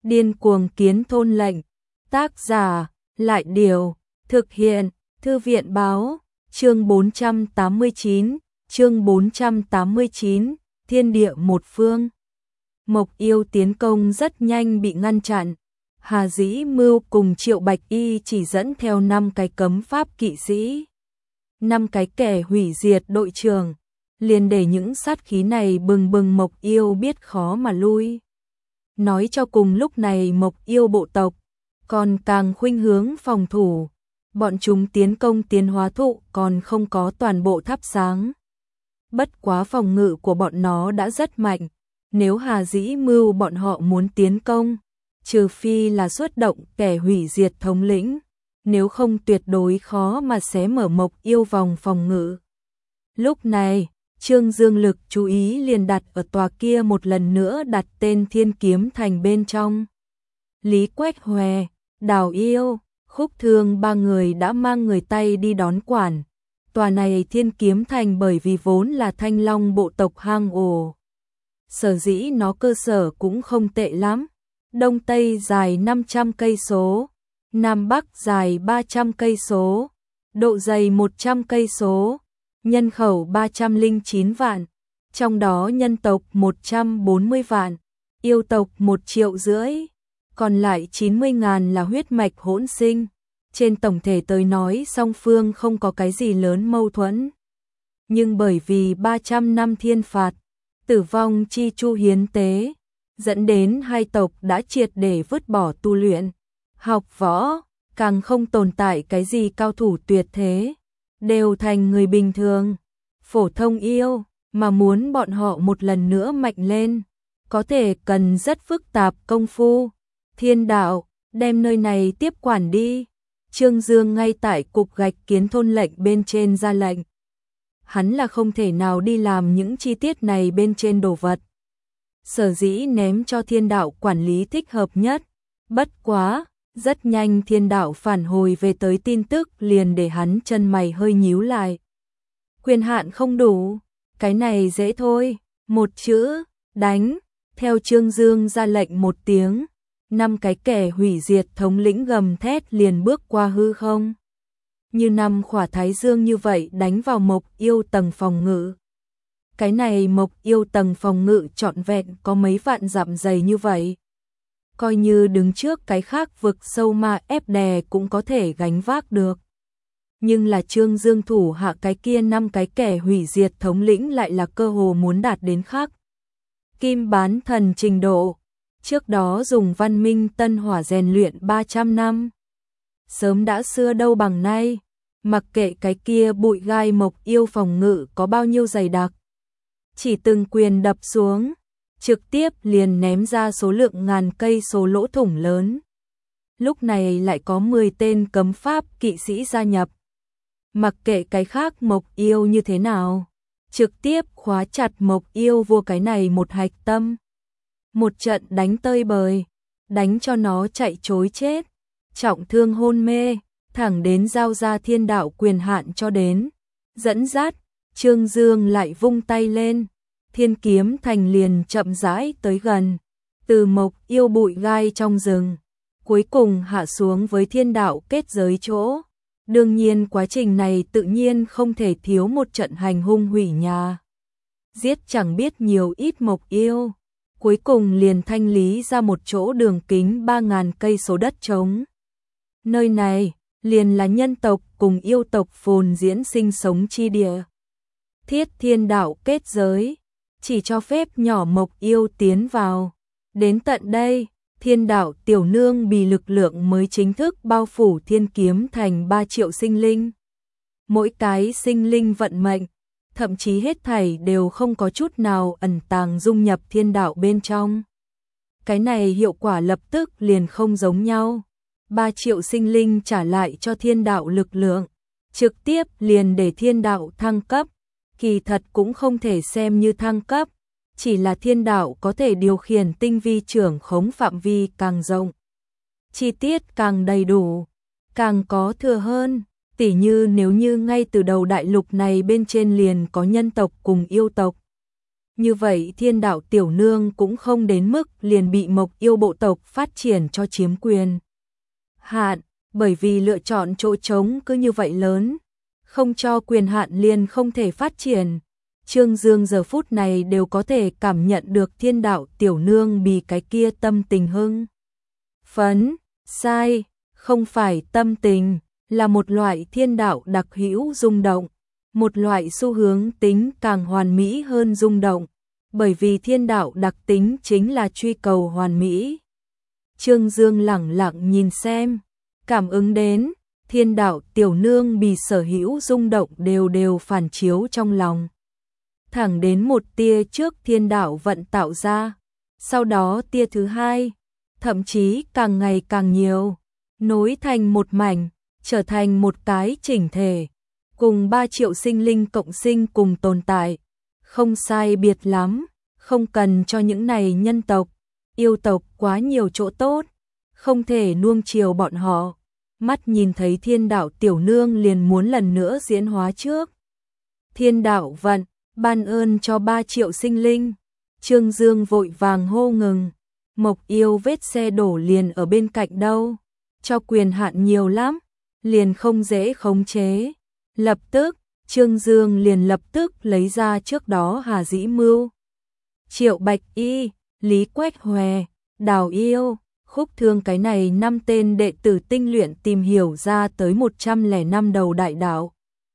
Điên cuồng kiến thôn lệnh. Tác giả, Lại Điều. Thực hiện, Thư viện báo. Chương 489, chương 489, Thiên địa một phương. Mộc Yêu tiến công rất nhanh bị ngăn chặn. Hà Dĩ Mưu cùng Triệu Bạch Y chỉ dẫn theo 5 cái cấm pháp kỵ sĩ, 5 cái kẻ hủy diệt đội trưởng, liền để những sát khí này bừng bừng. Mộc Yêu biết khó mà lui. Nói cho cùng lúc này Mộc Yêu bộ tộc còn càng khuynh hướng phòng thủ. Bọn chúng tiến công tiến hóa thụ còn không có toàn bộ thắp sáng. Bất quá phòng ngự của bọn nó đã rất mạnh. Nếu Hà Dĩ Mưu bọn họ muốn tiến công, trừ phi là xuất động kẻ hủy diệt thống lĩnh, nếu không tuyệt đối khó mà xé mở Mộc Yêu vòng phòng ngự. Lúc này, Trương Dương lực chú ý liền đặt ở tòa kia, một lần nữa đặt tên Thiên Kiếm Thành bên trong. Lý Quách Hòe, Đào Yêu, Khúc Thương 3 người đã mang người Tây đi đón quản. Tòa này Thiên Kiếm Thành bởi vì vốn là Thanh Long bộ tộc hang ổ, sở dĩ nó cơ sở cũng không tệ lắm. Đông Tây dài 500 cây số, Nam Bắc dài 300 cây số, độ dày 100 cây số, nhân khẩu 309 vạn, trong đó nhân tộc 140 vạn, yêu tộc 1,5 triệu, còn lại 90.000 là huyết mạch hỗn sinh. Trên tổng thể tới nói song phương không có cái gì lớn mâu thuẫn. Nhưng bởi vì 300 năm thiên phạt, tử vong chi chu hiến tế, dẫn đến hai tộc đã triệt để vứt bỏ tu luyện, học võ, càng không tồn tại cái gì cao thủ tuyệt thế, đều thành người bình thường, phổ thông yêu, mà muốn bọn họ một lần nữa mạnh lên, có thể cần rất phức tạp công phu. Thiên đạo, đem nơi này tiếp quản đi. Trương Dương ngay tại cục gạch kiến thôn lệnh bên trên ra lệnh. Hắn là không thể nào đi làm những chi tiết này bên trên đồ vật. Sở dĩ ném cho thiên đạo quản lý thích hợp nhất. Bất quá, rất nhanh thiên đạo phản hồi về tới tin tức liền để hắn chân mày hơi nhíu lại. Quyền hạn không đủ, cái này dễ thôi, một chữ, đánh. Theo Trương Dương ra lệnh một tiếng, 5 cái kẻ hủy diệt thống lĩnh gầm thét liền bước qua hư không. Như 5 khỏa thái dương như vậy đánh vào Mộc Yêu tầng phòng ngự. Cái này Mộc Yêu tầng phòng ngự trọn vẹn có mấy vạn dặm dày như vậy. Coi như đứng trước cái khác vực sâu ma ép đè cũng có thể gánh vác được. Nhưng là Trương Dương thủ hạ cái kia 5 cái kẻ hủy diệt thống lĩnh lại là cơ hồ muốn đạt đến khác kim bán thần trình độ. Trước đó dùng văn minh tân hỏa rèn luyện 300 năm. Sớm đã xưa đâu bằng nay, mặc kệ cái kia bụi gai Mộc Yêu phòng ngự có bao nhiêu dày đặc. Chỉ từng quyền đập xuống, trực tiếp liền ném ra số lượng ngàn cây số lỗ thủng lớn. Lúc này lại có 10 tên cấm pháp kỵ sĩ gia nhập. Mặc kệ cái khác Mộc Yêu như thế nào, trực tiếp khóa chặt Mộc Yêu vua cái này một hạch tâm. Một trận đánh tơi bời, đánh cho nó chạy trối chết, trọng thương hôn mê, thẳng đến giao ra thiên đạo quyền hạn cho đến. Dẫn dắt, Trương Dương lại vung tay lên, Thiên Kiếm Thành liền chậm rãi tới gần, từ Mộc Yêu bụi gai trong rừng, cuối cùng hạ xuống với thiên đạo kết giới chỗ. Đương nhiên quá trình này tự nhiên không thể thiếu một trận hành hung hủy nhà. Giết chẳng biết nhiều ít Mộc Yêu. Cuối cùng liền thanh lý ra một chỗ đường kính 3.000 cây số đất trống. Nơi này liền là nhân tộc cùng yêu tộc phồn diễn sinh sống chi địa. Thiết thiên đạo kết giới, chỉ cho phép nhỏ Mộc Yêu tiến vào. Đến tận đây, thiên đạo tiểu nương bì lực lượng mới chính thức bao phủ Thiên Kiếm Thành 3 triệu sinh linh. Mỗi cái sinh linh vận mệnh, thậm chí hết thảy đều không có chút nào ẩn tàng dung nhập thiên đạo bên trong. Cái này hiệu quả lập tức liền không giống nhau. 3 triệu sinh linh trả lại cho thiên đạo lực lượng, trực tiếp liền để thiên đạo thăng cấp. Kỳ thật cũng không thể xem như thăng cấp, chỉ là thiên đạo có thể điều khiển tinh vi trưởng khống phạm vi càng rộng. Chi tiết càng đầy đủ, càng có thừa hơn. Tỉ như nếu như ngay từ đầu đại lục này bên trên liền có nhân tộc cùng yêu tộc, Như vậy thiên đạo tiểu nương cũng không đến mức liền bị Mộc Yêu bộ tộc phát triển cho chiếm quyền hạn, bởi vì lựa chọn chỗ trống cứ như vậy lớn, không cho quyền hạn liền không thể phát triển. Trương Dương giờ phút này đều có thể cảm nhận được thiên đạo tiểu nương bị cái kia tâm tình hưng phấn, sai, không phải tâm tình, là một loại thiên đạo đặc hữu rung động, một loại xu hướng tính càng hoàn mỹ hơn rung động, bởi vì thiên đạo đặc tính chính là truy cầu hoàn mỹ. Trương Dương lẳng lặng nhìn xem, cảm ứng đến, thiên đạo tiểu nương bị sở hữu rung động đều phản chiếu trong lòng. Thẳng đến một tia trước thiên đạo vận tạo ra, sau đó tia thứ hai, thậm chí càng ngày càng nhiều, nối thành một mảnh, trở thành một cái chỉnh thể, cùng 3 triệu sinh linh cộng sinh cùng tồn tại, không sai biệt lắm, không cần cho những này nhân tộc, yêu tộc quá nhiều chỗ tốt, không thể nuông chiều bọn họ. Mắt nhìn thấy thiên đạo tiểu nương liền muốn lần nữa diễn hóa trước. Thiên đạo vận, ban ơn cho 3 triệu sinh linh. Trương Dương vội vàng hô ngừng. Mộc Yêu vết xe đổ liền ở bên cạnh đâu. Cho quyền hạn nhiều lắm, liền không dễ khống chế. Lập tức, Trương Dương liền lập tức lấy ra trước đó Hà Dĩ Mưu, Triệu Bạch Y, Lý Quách Hòe, Đào Yêu, Khúc Thương cái này 5 tên đệ tử tinh luyện tìm hiểu ra tới 105 đầu đại đạo.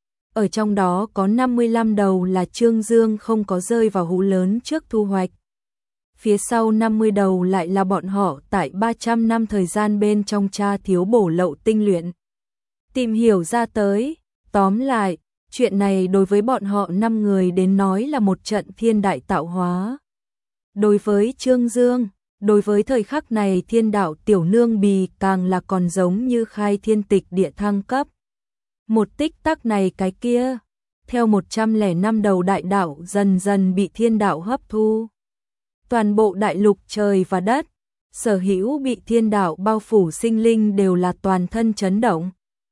Ở trong đó có 55 đầu là Trương Dương không có rơi vào hũ lớn trước thu hoạch. Phía sau 50 đầu lại là bọn họ tại 300 năm thời gian bên trong tra thiếu bổ lậu tinh luyện tìm hiểu ra tới. Tóm lại, chuyện này đối với bọn họ 5 người đến nói là một trận thiên đại tạo hóa. Đối với Trương Dương, đối với thời khắc này thiên đạo tiểu nương bì càng là còn giống như khai thiên tịch địa thăng cấp. Một tích tắc này cái kia, theo 105 đầu đại đạo dần dần bị thiên đạo hấp thu. Toàn bộ đại lục trời và đất, sở hữu bị thiên đạo bao phủ sinh linh đều là toàn thân chấn động.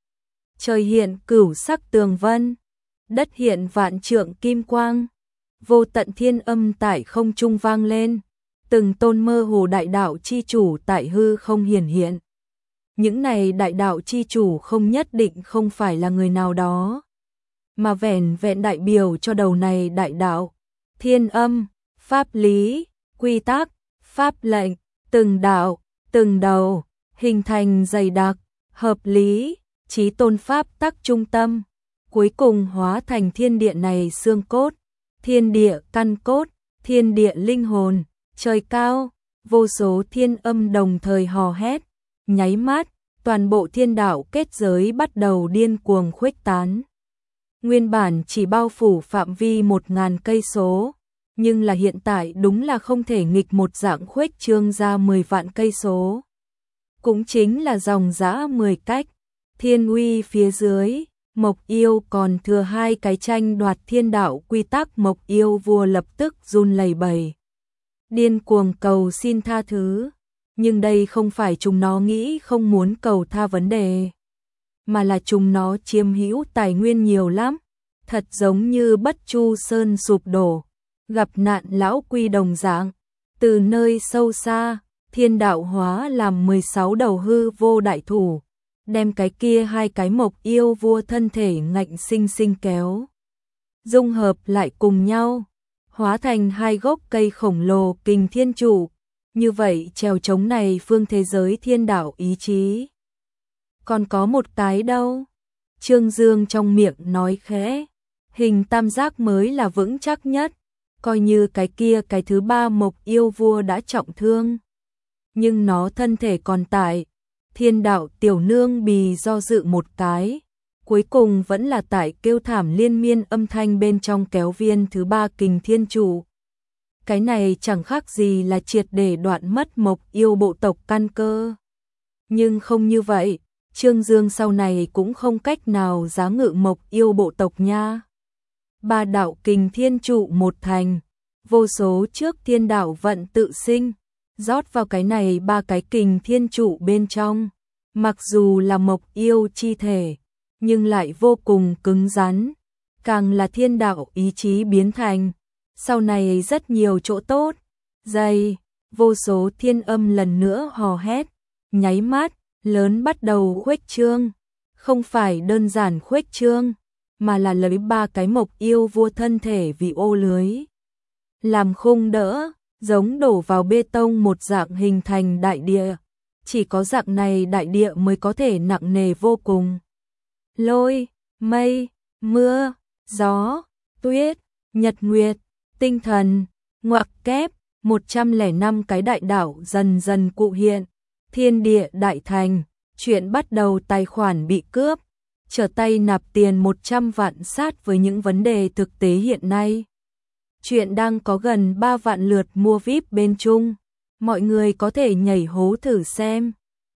Trời hiện cửu sắc tường vân, đất hiện vạn trượng kim quang, vô tận thiên âm tại không trung vang lên, từng tôn mơ hồ đại đạo chi chủ tại hư không hiển hiện. Những này đại đạo chi chủ không nhất định không phải là người nào đó, mà vẻn vẹn đại biểu cho đầu này đại đạo, thiên âm, pháp lý, quy tắc, pháp lệnh, từng đạo, từng đầu, hình thành dày đặc, hợp lý, chí tôn pháp tắc trung tâm, cuối cùng hóa thành thiên địa này xương cốt, thiên địa căn cốt, thiên địa linh hồn, trời cao, vô số thiên âm đồng thời hò hét, nháy mắt, toàn bộ thiên đạo kết giới bắt đầu điên cuồng khuếch tán. Nguyên bản chỉ bao phủ phạm vi 1000 cây số, nhưng là hiện tại đúng là không thể nghịch một dạng khuếch trương ra 10 vạn cây số. Cũng chính là dòng dã 10 cách, thiên uy phía dưới, Mộc Yêu còn thừa 2 cái tranh đoạt thiên đạo quy tắc. Mộc Yêu vua lập tức run lẩy bẩy, điên cuồng cầu xin tha thứ, nhưng đây không phải chúng nó nghĩ không muốn cầu tha vấn đề, mà là chúng nó chiếm hữu tài nguyên nhiều lắm, thật giống như Bất Chu Sơn sụp đổ, gặp nạn lão quy đồng dạng, từ nơi sâu xa, thiên đạo hóa làm 16 đầu hư vô đại thủ, đem cái kia 2 cái Mộc Yêu vua thân thể ngạnh sinh sinh kéo, dung hợp lại cùng nhau, hóa thành 2 gốc cây khổng lồ kình thiên trụ, như vậy trèo chống này phương thế giới thiên đạo ý chí. Còn có một cái đâu? Trương Dương trong miệng nói khẽ, hình tam giác mới là vững chắc nhất, coi như cái kia cái thứ 3 Mộc Yêu vua đã trọng thương, nhưng nó thân thể còn tại. Thiên đạo tiểu nương bì do dự một cái, cuối cùng vẫn là tại kêu thảm liên miên âm thanh bên trong kéo viên thứ 3 kình thiên trụ. Cái này chẳng khác gì là triệt để đoạn mất Mộc Yêu bộ tộc căn cơ. Nhưng không như vậy, Trương Dương sau này cũng không cách nào giá ngự Mộc Yêu bộ tộc nha. 3 đạo kình thiên trụ một thành, vô số trước thiên đạo vận tự sinh, rót vào cái này 3 cái kình thiên trụ bên trong. Mặc dù là Mộc Yêu chi thể, nhưng lại vô cùng cứng rắn, càng là thiên đạo ý chí biến thành, sau này rất nhiều chỗ tốt. Dây, vô số thiên âm lần nữa hò hét, nháy mắt, lớn bắt đầu khuếch trương. Không phải đơn giản khuếch trương, mà là lấy 3 cái mộc yêu vua thân thể vì ô lưới. Làm khung đỡ, giống đổ vào bê tông một dạng hình thành đại địa. Chỉ có dạng này đại địa mới có thể nặng nề vô cùng. Lôi, mây, mưa, gió, tuyết, nhật nguyệt, tinh thần, ngoặc kép, 105 cái đại đảo dần dần cụ hiện. Thiên địa đại thành, chuyện bắt đầu tài khoản bị cướp, trở tay nạp tiền 100 vạn sát với những vấn đề thực tế hiện nay. Chuyện đang có gần 3 vạn lượt mua VIP bên Trung, mọi người có thể nhảy hố thử xem.